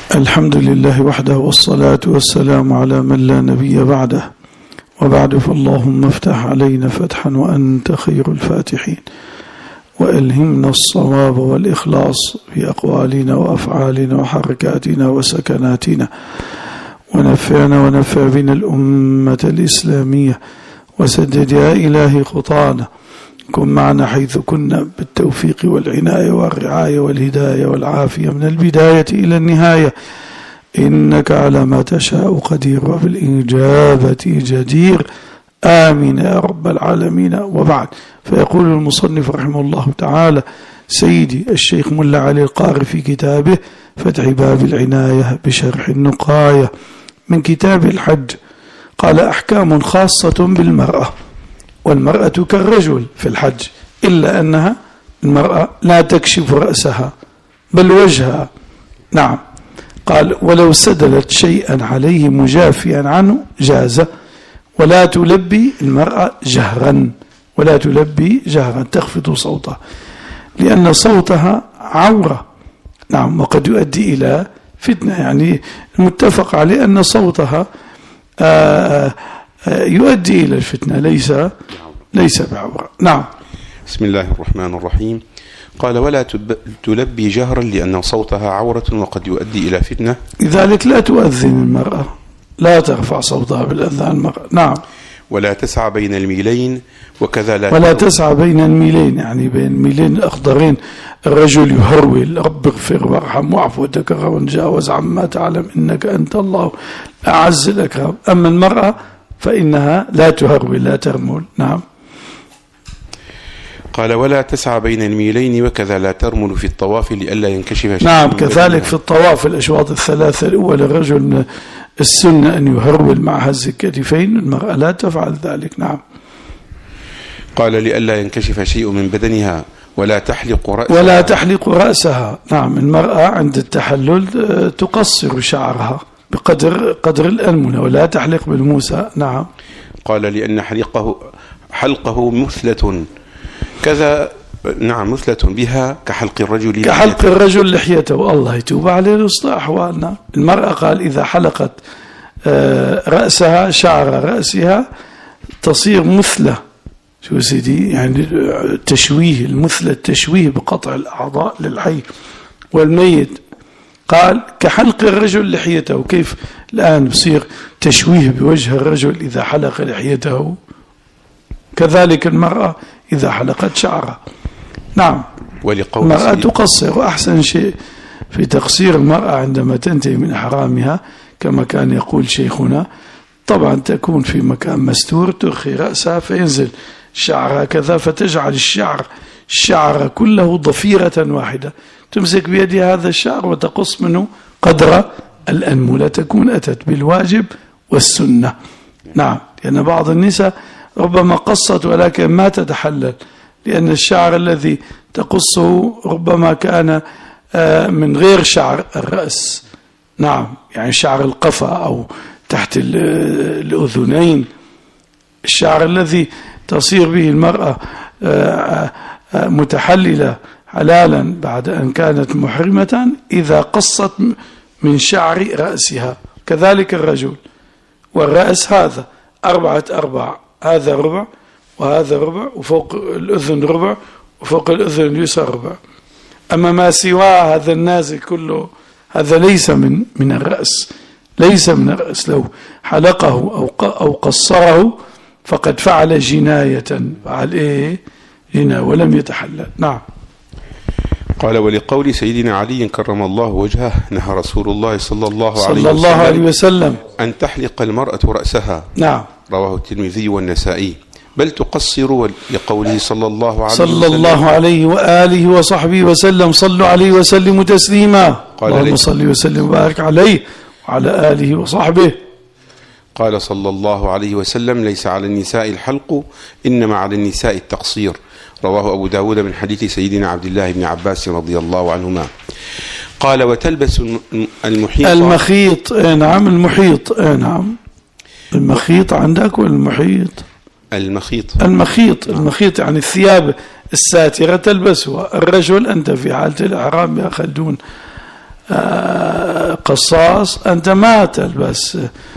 الحمد لله وحده، والصلاة والسلام على من لا نبي بعده، وبعد، فاللهم افتح علينا فتحا وأنت خير الفاتحين، وألهمنا الصواب والإخلاص في أقوالنا وأفعالنا وحركاتنا وسكناتنا، ونفعنا ونفع بنا الأمة الإسلامية، وسدد يا إلهي خطانا، كن معنا حيث كنا بالتوفيق والعناية والرعاية والهداية والعافية من البداية إلى النهاية، إنك على ما تشاء قدير وبالإجابة جدير، آمين يا رب العالمين. وبعد، فيقول المصنف رحمه الله تعالى سيدي الشيخ ملا علي القاري في كتابه فتح باب العناية بشرح النقاية من كتاب الحج، قال: أحكام خاصة بالمرأة، والمرأة كالرجل في الحج، إلا أنها المرأة لا تكشف رأسها بل وجهها. نعم، قال: ولو سدلت شيئا عليه مجافيا عنه جاز، ولا تلبي المرأة جهرا، ولا تلبي جهرا، تخفض صوتها، لأن صوتها عورة. نعم، وقد يؤدي إلى فتنة، يعني المتفق عليه أن صوتها يؤدي إلى الفتنة، ليس بعورة. نعم. بسم الله الرحمن الرحيم. قال: ولا تلبي جهرا لأن صوتها عورة وقد يؤدي إلى فتنة، لذلك لا تؤذن المرأة، لا ترفع صوتها بالأذان المرأة. نعم. ولا تسعى بين الميلين، وكذا ولا تسعى بين الميلين، يعني بين الميلين الأخضرين، الرجل يهرول: رب اغفر وارحم واعف وتكرم وتجاوز عما تعلم إنك أنت الله أعز الأكرم. أما المرأة فإنها لا تهرول، لا ترمل. نعم. قال: ولا تسعى بين الميلين، وكذا لا ترمل في الطواف لئلا ينكشف شيء. نعم، كذلك في الطواف الأشواط الثلاثة الأولى الرجل من السنة أن يهرول مع هز الكتفين، المرأة لا تفعل ذلك. نعم. قال: لئلا ينكشف شيء من بدنها، ولا تحلق رأسها. نعم، المرأة عند التحلل تقصر شعرها بقدر الأنملة، ولا تحلق بالموسى. نعم. قال: لأن حلقه مثلة كذا. نعم، مثلة بها كحلق الرجل لحيته. الله يتوب عليه ويصلح أحوالنا. المرأة قال: إذا حلقت رأسها، شعر رأسها، تصير مثلة. شو سيدي؟ يعني تشويه، المثلة التشويه بقطع الأعضاء للحي والميت. قال: كحلق الرجل لحيته. كيف الآن بصير تشويه بوجه الرجل إذا حلق لحيته؟ كذلك المرأة إذا حلقت شعرها. نعم. المرأة تقصر، وأحسن شيء في تقصير المرأة عندما تنتهي من إحرامها كما كان يقول شيخنا، طبعا تكون في مكان مستور، ترخي رأسها فينزل شعرها كذا، فتجعل الشعر كله ضفيرة واحدة، تمسك بيدها هذا الشعر وتقص منه قدر الأنملة، تكون أتت بالواجب والسنة. نعم، لأن بعض النساء ربما قصت ولكن ما تتحلل، لأن الشعر الذي تقصه ربما كان من غير شعر الرأس. نعم، يعني شعر القفا أو تحت الأذنين، الشعر الذي تصير به المرأة متحللة حلالا بعد أن كانت محرمة إذا قصت من شعر رأسها. كذلك الرجل، والرأس هذا 4 أرباع، هذا ربع وهذا ربع، وفوق الأذن ربع، وفوق الأذن اليسرى ربع. أما ما سواه هذا النازل كله، هذا ليس من الرأس، ليس من الرأس. لو حلقه أو قصره فقد فعل جناية، فعل جناية ولم يتحلل. نعم. قال: ولقول سيدنا علي كرم الله وجهه نهى رسول الله صلى الله عليه وسلم أن تحلق المرأة رأسها. نعم. رواه الترمذي والنسائي. بل تقصر، لقوله صلى الله عليه وآله وصحبه وسلم: صلوا عليه وسلموا تسليما. اللهم صل وسلم وبارك عليه وعلى آله وصحبه. قال صلى الله عليه وسلم: ليس على النساء الحلق، إنما على النساء التقصير. رواه أبو داود من حديث سيدنا عبد الله بن عباس رضي الله عنهما. قال: وتلبس المخيط. نعم، المحيط. نعم، المخيط عندك والمحيط. المخيط يعني الثياب الساترة تلبسها الرجل. أنت في حالة الإحرام يا خلدون قصاص أنت ما تلبس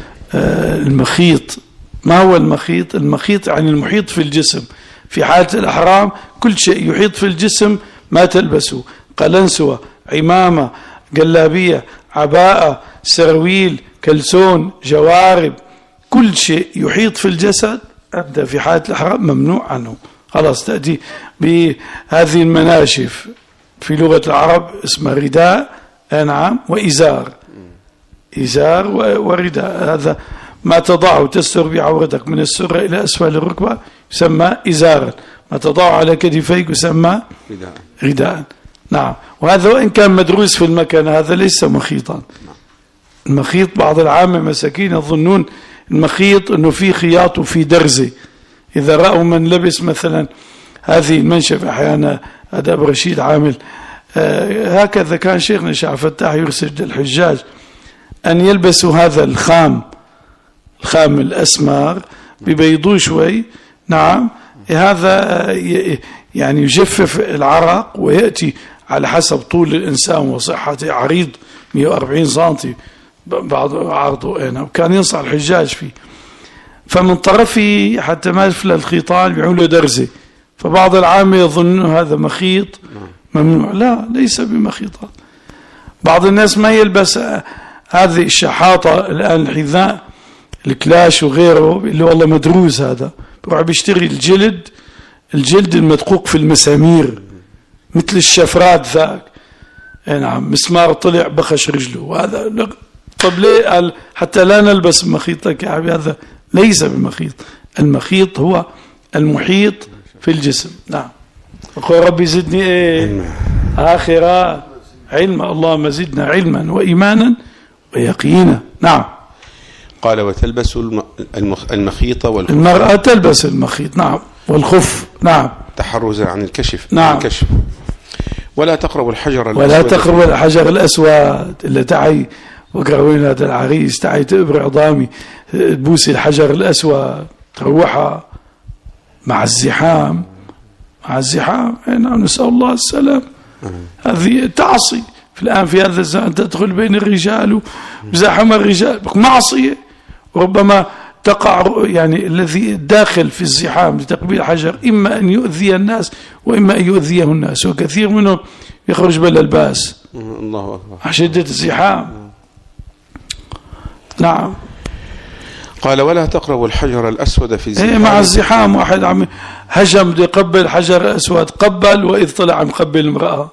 المخيط. ما هو المخيط؟ المخيط يعني المحيط في الجسم. في حالة الإحرام كل شيء يحيط في الجسم ما تلبسه، قلنسوة، عمامة، جلابية، عباءة، سرويل، كلسون، جوارب، كل شيء يحيط في الجسد أنت في حالة الإحرام ممنوع عنه. خلاص تأتي بهذه المناشف في لغة العرب اسمها رداء، نعم، وإزار. إزار ورداء، هذا ما تضعه تستر بعورتك من السرة إلى أسفل الركبة يسمى إزارا، ما تضعه على كتفيك يسمى رداء. نعم. وهذا وإن كان مدروس في المكان هذا ليس مخيطا. المخيط بعض العامة مساكين يظنون المخيط أنه في خياط وفي درزة. إذا رأوا من لبس مثلا هذه المنشف، أحيانا هذا أبو رشيد عامل هكذا، كان شيخنا شعب فتاح يرسل الحجاج أن يلبسوا هذا الخام الأسمر ببيضوه شوي، نعم، هذا يعني يجفف العرق ويأتي على حسب طول الإنسان وصحته، عريض 140 سنتي بعض عرضه هنا، وكان ينصح الحجاج فيه. فمن طرفه حتى ما يفلى الخيطان بيعملوا درزة، فبعض العامة يظنون هذا مخيط ممنوع. لا، ليس بمخيطات. بعض الناس ما يلبس هذه الشحاطة الآن، الحذاء الكلاش وغيره اللي والله مدروس، هذا بروح بيشتري الجلد المدقوق في المسامير مثل الشفرات ذاك، نعم، مسمار طلع بخش رجله، وهذا طب ليه؟ قال حتى لا نلبس مخيط. لك يا حبيبي هذا ليس بمخيط. المخيط هو المحيط في الجسم. نعم. أقول ربي زدني آخرة علما، اللهم زدنا علما وإيمانا ويقينا. نعم. قال وتلبس المخيط والخف. المرأة تلبس المخيط، نعم، والخف، نعم، تحرزا عن الكشف. نعم. الكشف. ولا تقرب الحجر الأسود. ولا تقرب الحجر الأسود اللي تعي وقروين هذا العريس تعي تبرع عظامي تبوسي الحجر الأسود تروحها مع الزحام. نعم، نسأل الله السلام. هذه تعصي الآن في هذا الزمان، تدخل بين الرجال وزحم الرجال معصية، وربما تقع يعني الذي داخل في الزحام لتقبيل الحجر إما أن يؤذي الناس وإما أن يؤذيه الناس، وكثير منهم يخرج بلا الباس. الله أكبر. شدة الزحام. نعم. قال ولا تقربوا الحجر الأسود في الزحام. مع الزحام واحد عم هجم بده يقبل حجر أسود، قبل وإذ طلع مقبل امرأة.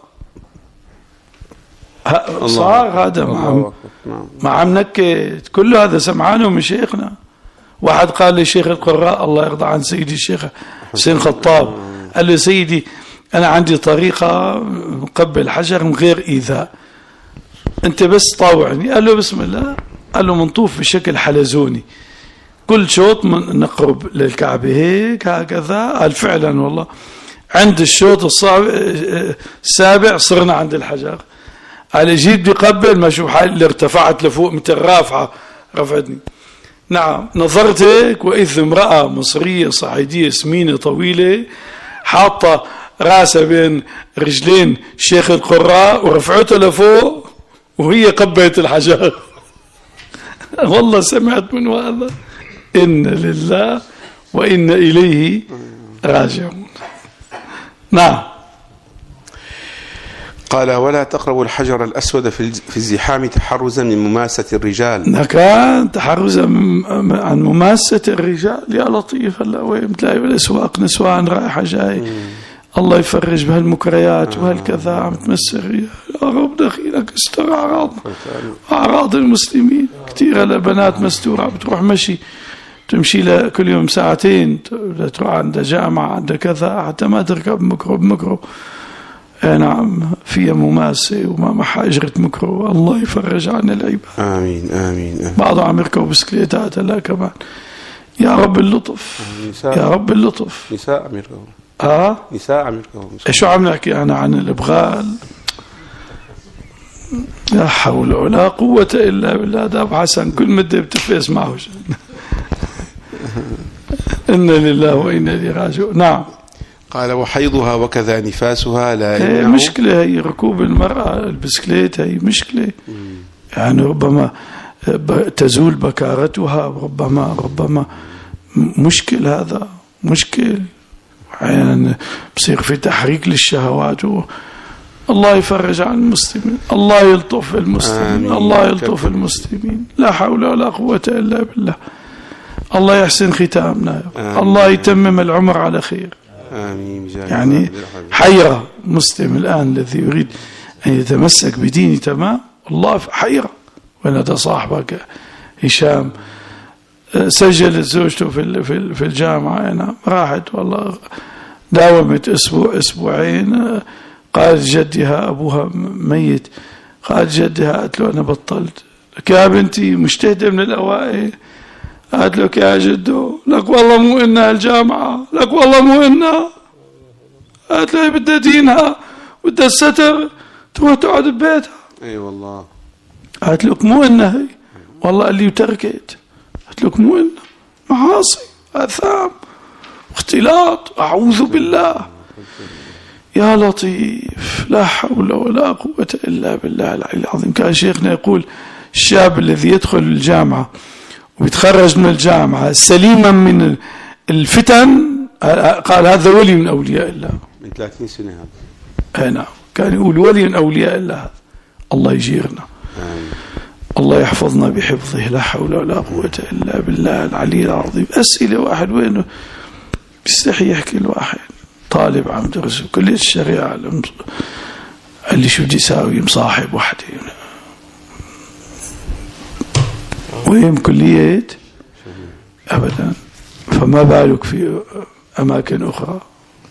صار هذا مع عم نكت. كل هذا سمعانه من شيخنا. واحد قال لي شيخ القراء الله يرضى عن سيدي الشيخ حسين خطاب، قال له سيدي أنا عندي طريقة مقبل حجر من غير إيذاء، أنت بس طاوعني. قال له بسم الله. قال له منطوف بشكل حلزوني، كل شوط من نقرب للكعبة هيك هكذا. قال فعلا والله عند الشوط السابع صرنا عند الحجر. قال جيت بقبل ما شوف حالي اللي ارتفعت لفوق مثل رافعة رفعتني. نعم. نظرت هيك وإذ امرأة مصرية صعيدية سمينة طويلة حاطة راسها بين رجلين شيخ القراء ورفعته لفوق وهي قبلت الحجر. والله سمعت من هذا إن لله وإن إليه راجعون. نعم. قال ولا تقربوا الحجر الأسود في الزحام تحرزا من مماسة الرجال. كان تحرزا عن مماسة الرجال. يا لطيف. هلا وين تلاقي بالأسواق نسوان رايحة جاي، الله يفرج بهالمكريات وهالكذا عم تمس الرجال. يا رب دخيلك استر أعراض المسلمين. كثير البنات مستورة بتروح مشي تمشي لها كل يوم ساعتين، تروح عند جامعة عند كذا حتى ما تركب مكرو. نعم فيها مماسة وما معها أجرة مكرو. الله يفرج عن العباد. آمين آمين. بعضهم عم يركبوا بسكليتات هلا كمان. يا رب اللطف. يا رب اللطف. نساء عم يركبوا. نساء عم يركبوا. شو عم نحكي أنا عن الإبغال؟ لا حول ولا قوة إلا بالله. ده أبو حسن كل مدة بتفيس معه. إن لله وإنا إليه راجعون. نعم. قال وحيضها وكذا نفاسها لا يمنع. مشكلة هي ركوب المرأة البسكليت، هي مشكلة. يعني ربما تزول بكارتها، ربما مشكل، هذا مشكل. أحيانا بصير في تحريك للشهوات. الله يفرج عن المسلمين، الله يلطف المسلمين، الله يلطف المسلمين، لا حول ولا قوة إلا بالله. الله يحسن ختامنا، الله يتمم العمر على خير. آمين. يعني حيرة مسلم الآن الذي يريد أن يتمسك بدينه تمام، الله في حيرة. وأنا صاحبك هشام سجلت زوجته في الجامعة، أنا راحت والله داومت أسبوعين. قالت جدها أبوها ميت، قالت جدها، قالت له أنا بطلت. لك يا بنتي مجتهدة من الأوائل. قالت لك يا جدو، لك والله مو إنها الجامعة، لك والله مو إنها. قالت له بدها دينها بدها الستر، تروح تقعد ببيتها. أي والله. قالت لك مو إنها هي، والله اللي وتركت. قالت لك مو إنها، معاصي، آثام، اختلاط، أعوذ بالله. يا لطيف، لا حول ولا قوة إلا بالله العلي العظيم. كان شيخنا يقول الشاب الذي يدخل الجامعة ويتخرج من الجامعة سليما من الفتن، قال هذا ولي من أولياء الله. من 30 سنة هذا. نعم، كان يقول ولي من أولياء الله. الله يجيرنا، الله يحفظنا بحفظه، لا حول ولا قوة إلا بالله العلي العظيم. أسئلة واحد وينه بيستحي يحكي الواحد. طالب عم درس كلية الشريعة، اللي شو بدي يساوي، مصاحب وحده. وين كلية أبدا، فما بالك في أماكن أخرى.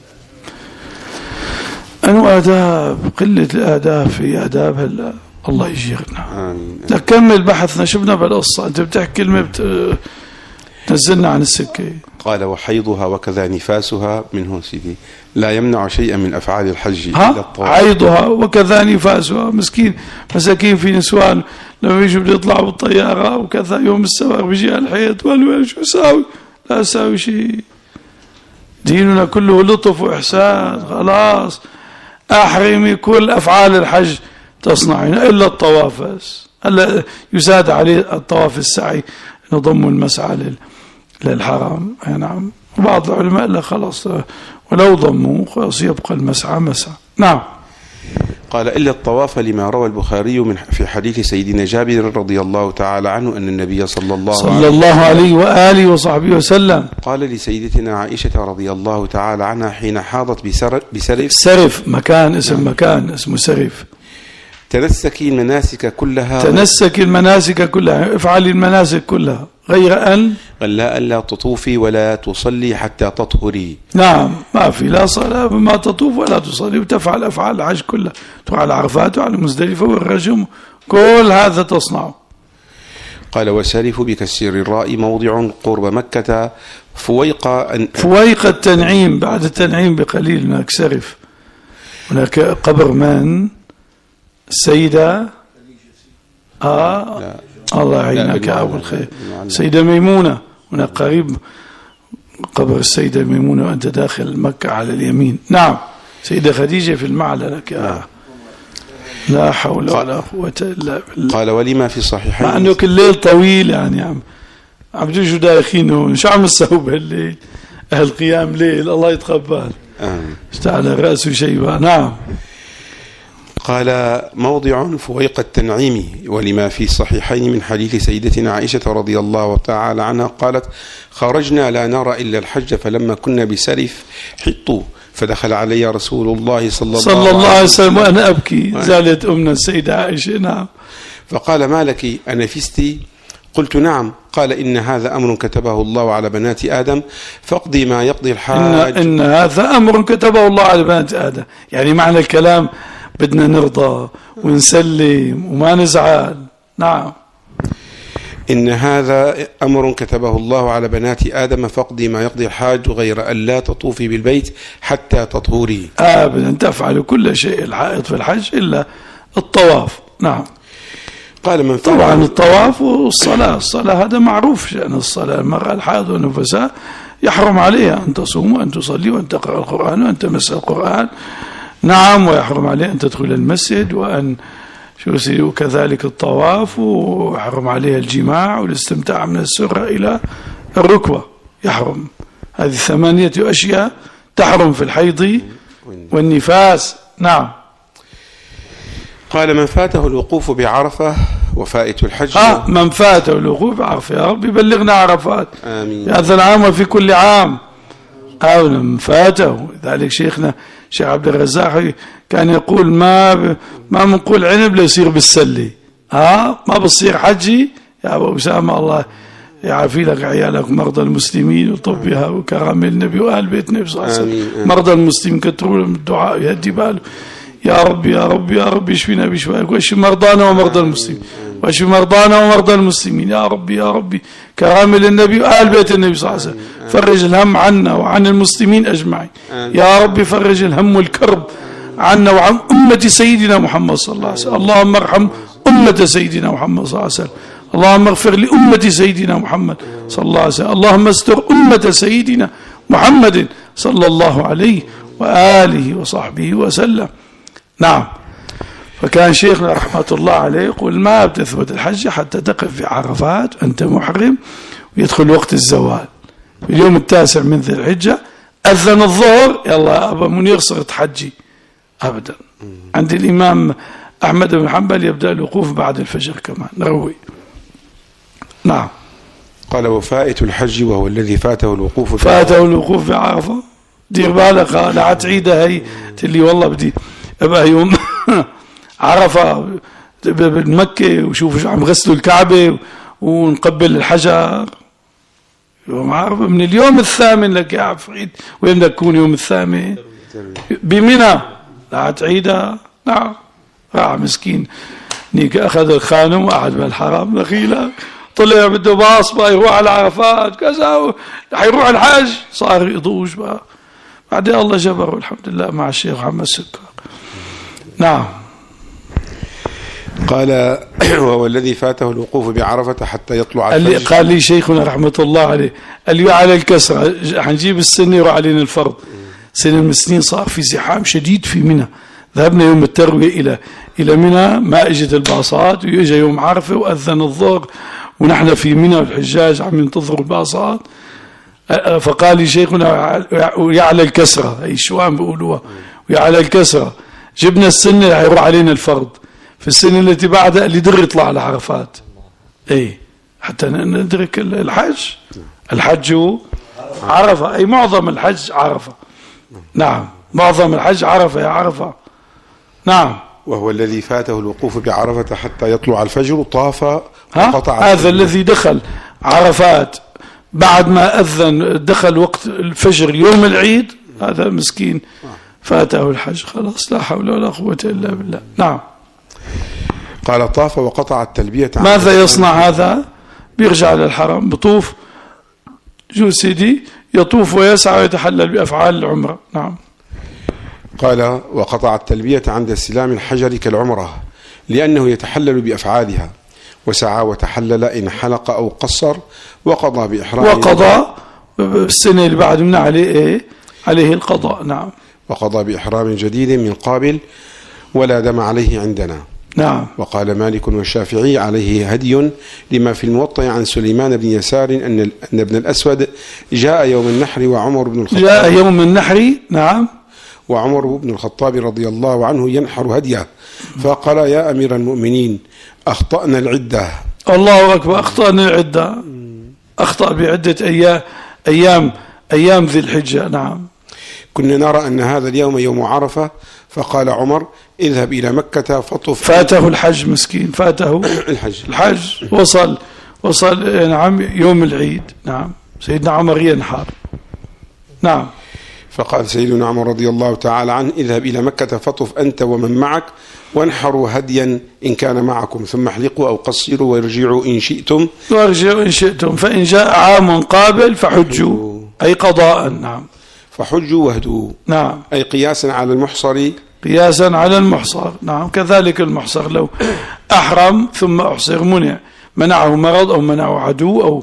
أنو آداب، قلة الآداب في آداب. هلا الله يجيرنا. نكمل بحثنا، شفنا بالقصة. أنت بتحكي كلمة تنزلنا عن السكة. قال وحيضها وكذا نفاسها، منه سيدي لا يمنع شيئا من أفعال الحج إلا الطواف. حيضها وكذا نفاسها، مساكين في نسوان لما يجوا بده يطلعوا بالطيارة وكذا، يوم السبت بيجي الحيض، وين شو اساوي؟ لا اساوي شيء. ديننا كله لطف وإحسان. خلاص أحرمي كل أفعال الحج تصنعين إلا الطواف بس. هلا يساد عليه الطواف السعي، نضم المسعى للحرام. نعم. وبعض العلماء لا خلاص ولو ضموا خلاص يبقى المسعى مسعى. نعم. قال إلا الطواف، لما روى البخاري في حديث سيدنا جابر رضي الله تعالى عنه أن النبي صلى الله عليه وآله وصحبه وسلم قال لسيدتنا عائشة رضي الله تعالى عنها حين حاضت بسرف. سرف مكان، اسم مكان اسمه سرف. تنسكي المناسك كلها. تنسكي المناسك كلها، افعلي المناسك كلها غير أن ألا تطوفي ولا تصلي حتى تطهري. نعم، ما في لا صلاة ما تطوف ولا تصلي، وتفعل أفعال الحج كلها، تروح على عرفات وعلى مزدلفة والرجم، كل هذا تصنعه. قال وسرف بكسر الراء موضع قرب مكة فويق التنعيم، بعد التنعيم بقليل هناك سرف. هناك قبر من السيدة الله يعينك أبو الخير، سيدة ميمونة، هناك قريب قبر السيدة ميمونة وأنت داخل مكة على اليمين. نعم. سيدة خديجة في المعلى لك. لا حول ولا قوة إلا بالله. قال ولما في صحيحين، مع أنه الليل طويل، يعني عم تجوا دايخين هون، شو عم تسوي بهالليل؟ أهل قيام ليل، الله يتقبل. اشتعل رأسه شيبة. نعم. قال موضع فويق التنعيم، ولما في الصحيحين من حديث سيدتنا عائشة رضي الله تعالى عنها قالت خرجنا لا نرى إلا الحج، فلما كنا بسرف حطوا، فدخل علي رسول الله صلى الله عليه وسلم وأنا أبكي. زالت أمنا السيدة عائشة. نعم. فقال ما لك أنفستي؟ قلت نعم. قال إن هذا أمر كتبه الله على بنات آدم، فاقضي ما يقضي الحاج. إن هذا أمر كتبه الله على بنات آدم، يعني معنى الكلام بدنا نرضى ونسلم وما نزعل. نعم. إن هذا أمر كتبه الله على بنات آدم، فاقضي ما يقضي الحاج، غير أن لا تطوفي بالبيت حتى تطهري. أبدا، تفعل كل شيء الحائط في الحج إلا الطواف. نعم. قال من طبعا الطواف والصلاة، الصلاة هذا معروف شأن الصلاة. المرأة الحائض والنفساء يحرم عليه أن تصوم وأن تصلي وأن تقرأ القرآن وأن تمس القرآن. نعم. ويحرم عليه أن تدخل المسجد وأن وكذلك الطواف، ويحرم عليه الجماع والاستمتاع من السرة إلى الركبة يحرم. هذه 8 أشياء تحرم في الحيض والنفاس. نعم. قال من فاته الوقوف بعرفة وفائت الحج. من فاته الوقوف بعرفة، يا رب بلغنا عرفات آمين في هذا العام وفي كل عام. من فاته. ذلك شيخنا الشيخ عبد الرزاق كان يقول ما منقول عنب لا يصير بالسلة. ما بصير حجي يا أبو أسامة، الله يعافي لك عيالك مرضى المسلمين وطبها وكرم النبي وآل بيت النبي صلى الله عليه وسلم. مرضى المسلمين كتروا لهم الدعاء يهدي باله. يا رب يا رب يا رب اشفينا بشفائك واشف مرضانا ومرضى المسلمين واشف مرضانا ومرضى المسلمين يا رب يا رب كرامل النبي وآل بيت النبي صلى الله عليه وسلم. فرج الهم عنا وعن المسلمين أجمعين يا رب. فرج الهم والكرب عنا وعن أمة سيدنا محمد صلى الله عليه وسلم. اللهم ارحم أمة سيدنا محمد صلى الله عليه وسلم. اللهم اغفر لأمة سيدنا محمد صلى الله عليه وسلم. اللهم استر أمة سيدنا محمد صلى الله عليه وآله وصحبه وسلم. نعم. فكان شيخنا رحمة الله عليه يقول ما بتثبت الحج حتى تقف في عرفات أنت محرم ويدخل وقت الزوال في اليوم 9 من ذي الحجة. أذن الظهر يلا أبا منير صرت حجي أبدا. عند الإمام أحمد بن حنبل يبدأ الوقوف بعد الفجر كمان نروي. نعم. قال وفائت الحج وهو الذي فاته الوقوف في عرفة. دير بالك لا تعيدها هي اللي والله بدي أبقى يوم عرفة بالمكة وشوف عم غسلوا الكعبة ونقبل الحجر يوم عرفة من اليوم 8 لك يا عفريت. وين بدك تكون يوم 8 بمنى لا تعيدها. نعم. راح مسكين نيك أخذ الخانم وقعد بالحرم دخيلة طلع بده باص بقى يروح على عرفات كذا حيروح الحج صار يضوج بقى. بعدين الله جبره الحمد لله مع الشيخ محمد سكر. نعم. قال وهو الذي فاته الوقوف بعرفة حتى يطلع الفجر. قال لي شيخنا رحمة الله عليه قال لي على الكسرة حنجيب السنة يروح علينا الفرض. سنة من السنين صار في زحام شديد في منى. ذهبنا يوم التروية إلى منى ما اجت الباصات ويجي يوم عرفة وأذن الظهر ونحن في منى والحجاج عم ينتظروا الباصات. فقال لي شيخنا ويا على الكسرة أي شوان بيقولوها ويا على الكسرة جبنا السنة هيروح علينا الفرض في السنة التي بعدها اللي در يطلع على عرفات. حتى ندرك الحج عرفة. أي معظم الحج عرفة. نعم. معظم الحج عرفة يا عرفة. نعم. وهو الذي فاته الوقوف بعرفة حتى يطلع الفجر طاف وقطع. هذا الذي دخل عرفات بعد ما أذن دخل وقت الفجر يوم العيد هذا مسكين فاته الحج خلاص لا حول ولا قوة إلا بالله. نعم. قال طاف وقطع التلبية. ماذا يصنع هذا؟ بيرجع للحرم بطوف جو سيدي يطوف ويسعى ويتحلل بأفعال العمرة. نعم. قال وقطع التلبية عند استلام الحجر كالعمرة لأنه يتحلل بأفعالها وسعى وتحلل إن حلق أو قصر وقضى بإحرام. وقضى السنة اللي بعد من عليه القضاء. نعم. وقضى بإحرام جديد من قابل ولا دم عليه عندنا. نعم. وقال مالك والشافعي عليه هدي لما في الموطأ عن سليمان بن يسار أن ابن الأسود جاء يوم النحر وعمر بن الخطاب. جاء يوم النحر. نعم. وعمر بن الخطاب رضي الله عنه ينحر هديه فقال يا أمير المؤمنين أخطأنا العدة. الله أكبر. أخطأنا العدة. أخطأ بعدة أيام ذي الحجة. نعم. كنا نرى أن هذا اليوم يوم عرفة فقال عمر اذهب إلى مكة فطف. فاته الحج مسكين. فاته الحج وصل نعم يوم العيد. نعم. سيدنا عمر ينحر. نعم. فقال سيدنا عمر رضي الله تعالى عنه اذهب إلى مكة فطف أنت ومن معك وانحروا هديا إن كان معكم ثم احلقوا أو قصروا وارجعوا إن شئتم. فإن جاء عام قابل فحجوا أي قضاء. نعم. فحجوا واهدوا. نعم. أي قياسا على المحصر. قياسا على المحصر. نعم. كذلك المحصر لو أحرم ثم أحصر منعه مرض أو منعه عدو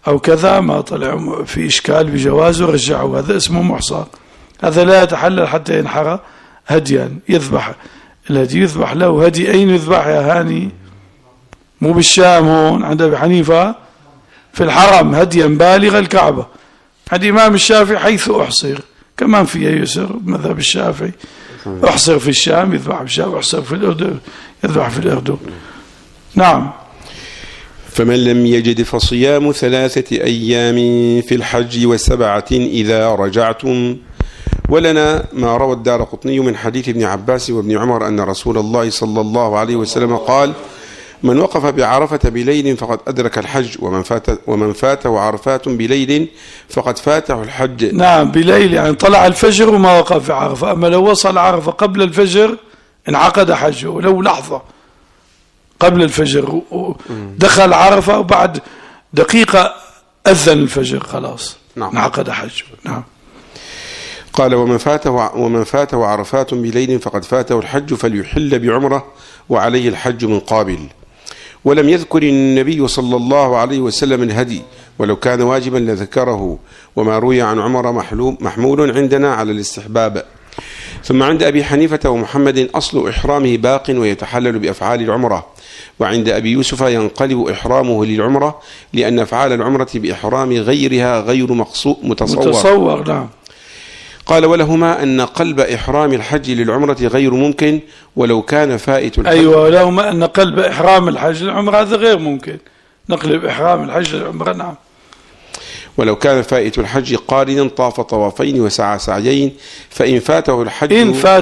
أو كذا ما طلع في إشكال بجوازه رجعوا، هذا اسمه محصر. هذا لا يتحلل حتى ينحر هديا، يذبح الهدي، يذبح له هدي. أين يذبح يا هاني؟ مو بالشام، هون عند أبي حنيفة في الحرم هديا بالغ الكعبة. عند الإمام الشافعي حيث أحصر، كمان فيها يسر مذهب الشافعي، أحصر في الشام يذبح في الشام، أحصر في الأردن يذبح في الأردن. نعم. فمن لم يجد فصيام 3 أيام في الحج و7 إذا رجعتم. ولنا ما روى الدارقطني من حديث ابن عباس وابن عمر أن رسول الله صلى الله عليه وسلم قال: من وقف بعرفة بليل فقد أدرك الحج، ومن فاته عرفات بليل فقد فاته الحج. نعم، بليل يعني طلع الفجر وما وقف في عرفة. أما لو وصل عرفة قبل الفجر انعقد حجه، ولو لحظة قبل الفجر ودخل عرفة وبعد دقيقة أذن الفجر خلاص. نعم. انعقد حجه. نعم. قال: ومن فاته عرفات بليل فقد فاته الحج فليحل بعمرة وعليه الحج من قابل. ولم يذكر النبي صلى الله عليه وسلم الهدي، ولو كان واجبا لذكره، وما روي عن عمر محمول عندنا على الاستحباب. ثم عند أبي حنيفة ومحمد أصل إحرامه باق ويتحلل بأفعال العمرة، وعند أبي يوسف ينقلب إحرامه للعمرة لأن أفعال العمرة بإحرام غيرها غير متصور. نعم. قال: ولهما أن قلب إحرام الحج للعمرة غير ممكن ولو كان فائت الحج. أيوة، ولهما أن قلب إحرام الحج للعمرة هذا غير ممكن، نقلب إحرام الحج للعمرة. نعم. ولو كان فائت الحج قارنا طاف طوافين وسعى سعيين، فإن فاته الحج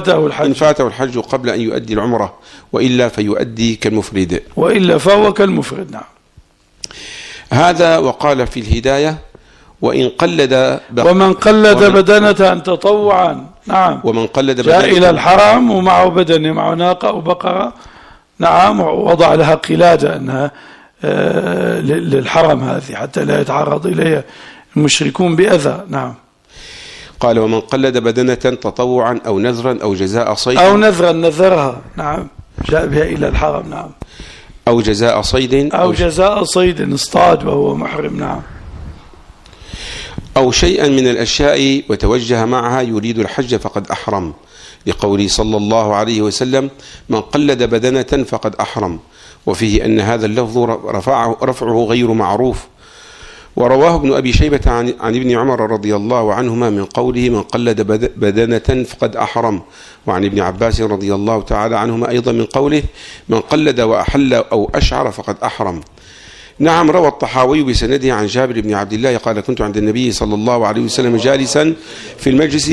قبل أن يؤدي العمرة، وإلا فيؤدي كالمفرد، وإلا فهو كالمفرد. نعم. هذا. وقال في الهداية: ومن قلد بدنة تطوعا. نعم. ومن قلد جاء إلى الحرم ومعه بدنة، معه ناقة أو بقرة. نعم. ووضع لها قلادة أنها للحرم هذه حتى لا يتعرض إليها المشركون بأذى. نعم. قال: ومن قلد بدنة تطوعا أو نذرا أو جزاء صيد، أو نذرا نذرها. نعم. جاء بها إلى الحرم. نعم. أو جزاء صيد اصطاد وهو محرم. نعم. أو شيئا من الأشياء وتوجه معها يريد الحج فقد أحرم، لقوله صلى الله عليه وسلم: من قلد بدنة فقد أحرم. وفيه أن هذا اللفظ رفعه غير معروف. ورواه ابن أبي شيبة عن ابن عمر رضي الله عنهما من قوله: من قلد بدنة فقد أحرم. وعن ابن عباس رضي الله تعالى عنهما أيضا من قوله: من قلد وأحل أو أشعر فقد أحرم. نعم. روى الطحاوي بسنده عن جابر بن عبد الله قال: كنت عند النبي صلى الله عليه وسلم جالسا في المجلس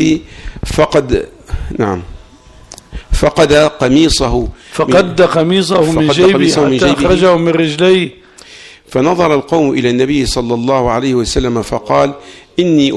فقد قميصه من جيبه حتى أخرجه من رجليه. فنظر القوم إلى النبي صلى الله عليه وسلم فقال: إني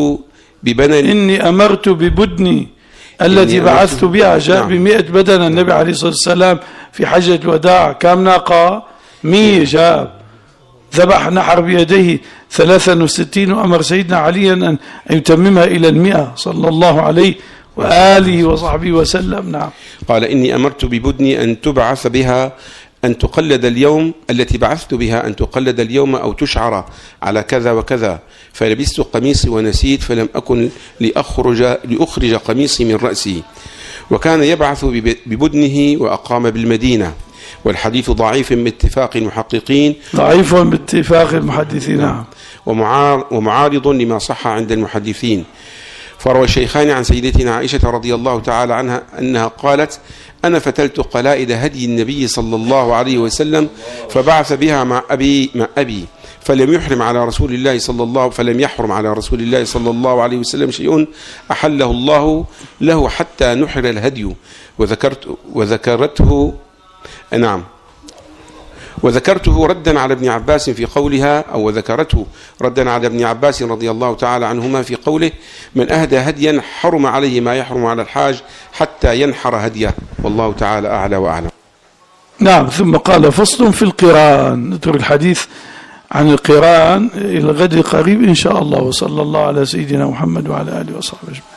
أمرت ببدني التي بعثت بها. جاء ب100 بدنة النبي عليه الصلاة والسلام في حجة الوداع. كم ناقة؟ 100. جاب ذبح نحر بيديه 63، وأمر سيدنا عليا أن يتممها إلى 100 صلى الله عليه وآله وصحبه وسلم. نعم. قال: إني أمرت ببدني أن تبعث بها أن تقلد اليوم، التي بعثت بها أن تقلد اليوم أو تشعر على كذا وكذا، فلبست قميصي ونسيت فلم أكن لأخرج قميصي من رأسي. وكان يبعث ببدنه وأقام بالمدينة. والحديث ضعيف باتفاق المحققين، ضعيف باتفاق المحدثين، ومعارض لما صح عند المحدثين. فروى الشيخان عن سيدتنا عائشة رضي الله تعالى عنها أنها قالت: أنا فتلت قلائد هدي النبي صلى الله عليه وسلم فبعث بها مع أبي فلم يحرم على رسول الله صلى الله عليه وسلم شيء أحله الله له حتى نحر الهدي. وذكرته ردا على ابن عباس في قولها، أو وذكرته ردا على ابن عباس رضي الله تعالى عنهما في قوله: من أهدى هديا حرم عليه ما يحرم على الحاج حتى ينحر هديه، والله تعالى أعلى وأعلم. نعم. ثم قال: فصل في القران. نترك الحديث عن القران إلى غد قريب إن شاء الله، وصلى الله على سيدنا محمد وعلى آله وصحبه أجمعين.